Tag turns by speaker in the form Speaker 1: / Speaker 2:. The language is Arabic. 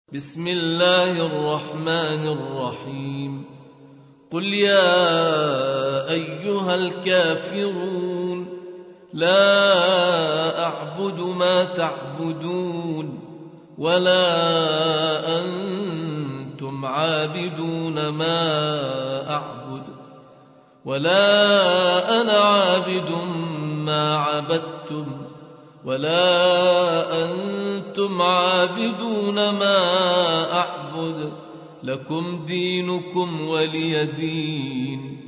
Speaker 1: بسم الله الرحمن الرحيم قل يا أيها الكافرون لا أعبد ما تعبدون ولا أنتم عابدون ما أعبد ولا أنا عابد ما عبدتم ولا أنتم عابدون ما أعبد لكم دينكم ولي دين.